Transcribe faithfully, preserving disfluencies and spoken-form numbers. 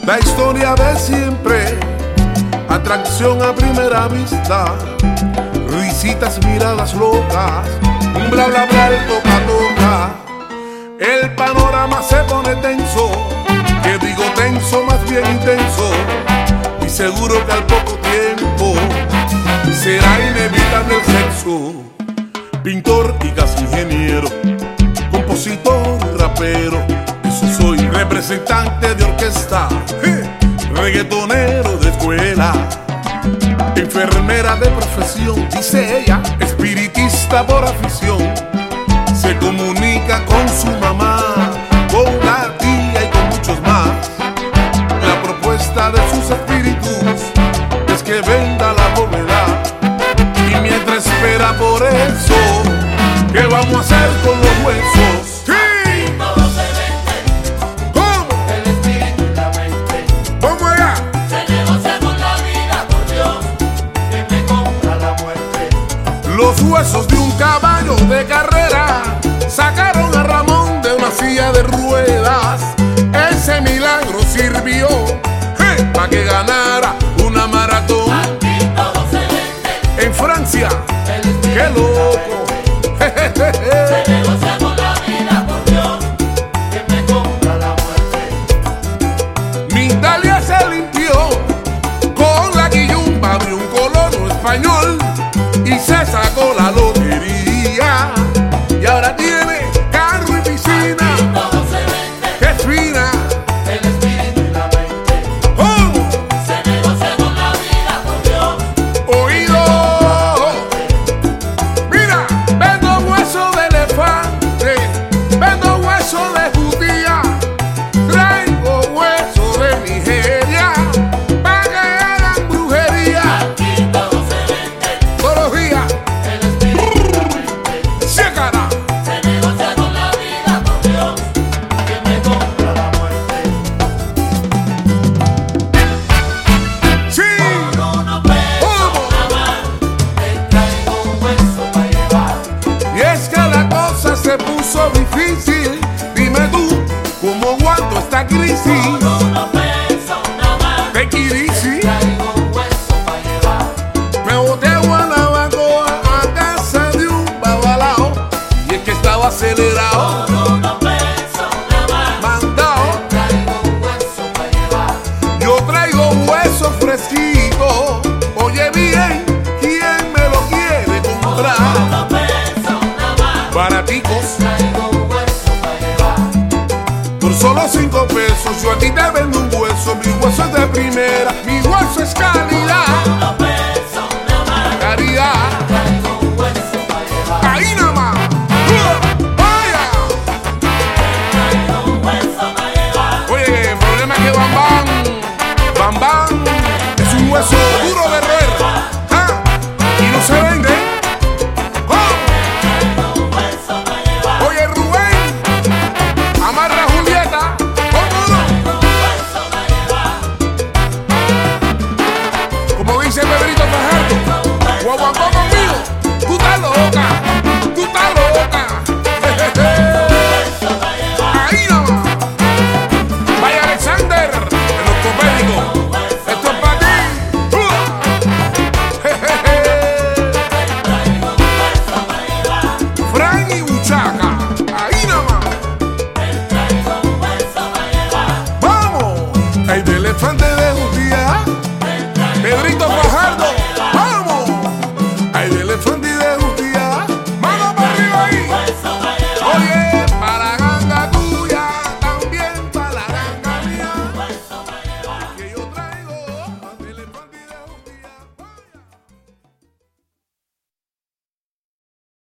La historia de siempre, atracción a primera vista, risitas, miradas locas, un bla bla bla, el toca toca. El panorama se pone tenso, que digo tenso, más bien intenso, y seguro que al poco tiempo será inevitable el sexo. Pintor y casi ingeniero, compositor y rapero, eso soy. Representante de orquesta, eh, reggaetonero de escuela, enfermera de profesión, dice ella, espiritista por afición. Se comunica con su mamá, con la tía y con muchos más. La propuesta de sus espíritus es que venda la bóveda. Y mientras espera por eso, ¿qué vamos a hacer con los huesos? ¡Sí! Todo se vende. ¿Cómo? El espíritu y la mente. ¿Cómo allá? Se negocia con la vida, por Dios, que me compra la muerte. Los huesos de un caballo de carrera sacaron a Ramón de una silla de ruedas. Ese milagro sirvió eh, para que ganara una maratón. Aquí todo se vende. En Francia, El espíritu qué y la loco. mente. Se negocia con la vida, por Dios, que me compra la muerte. Mi Italia se limpió con la guillumba de un colono español y se sacó la lotería. Y ahora tiene carro y piscina. Aquí todo se vende. ¡Qué fina! El espíritu y la mente. ¡Oh! Se negocia con la vida, por Dios. ¡Oído! Mira, vendo hueso de elefante, vendo hueso de judía, traigo hueso de Nigeria, para que hagan brujería Aquí todo se vende. todos los días. El espíritu y la mente. ¡Chécala! Se negocia con la vida, por Dios, que me compra la muerte. ¡Sí! Por unos pesos nada más, te traigo un hueso pa' llevar. Y es que la cosa se puso difícil. Dime tú, ¿cómo aguanto esta crisis? Por unos pesos nada más, De crisis. traigo un hueso pa' llevar. Me boté a Guanabacoa a casa de un babalao. Y es que estaba acelerado, Por unos pesos nada más, mandado. traigo un hueso pa' llevar. Yo traigo hueso fresquito. Oye bien, ¿quién me lo quiere Por comprar? unos pesos nada más, Baraticos, traigo un hueso pa' llevar. por solo cinco pesos. Yo a ti te vendo un hueso. Mi hueso es de primera, mi hueso es cali.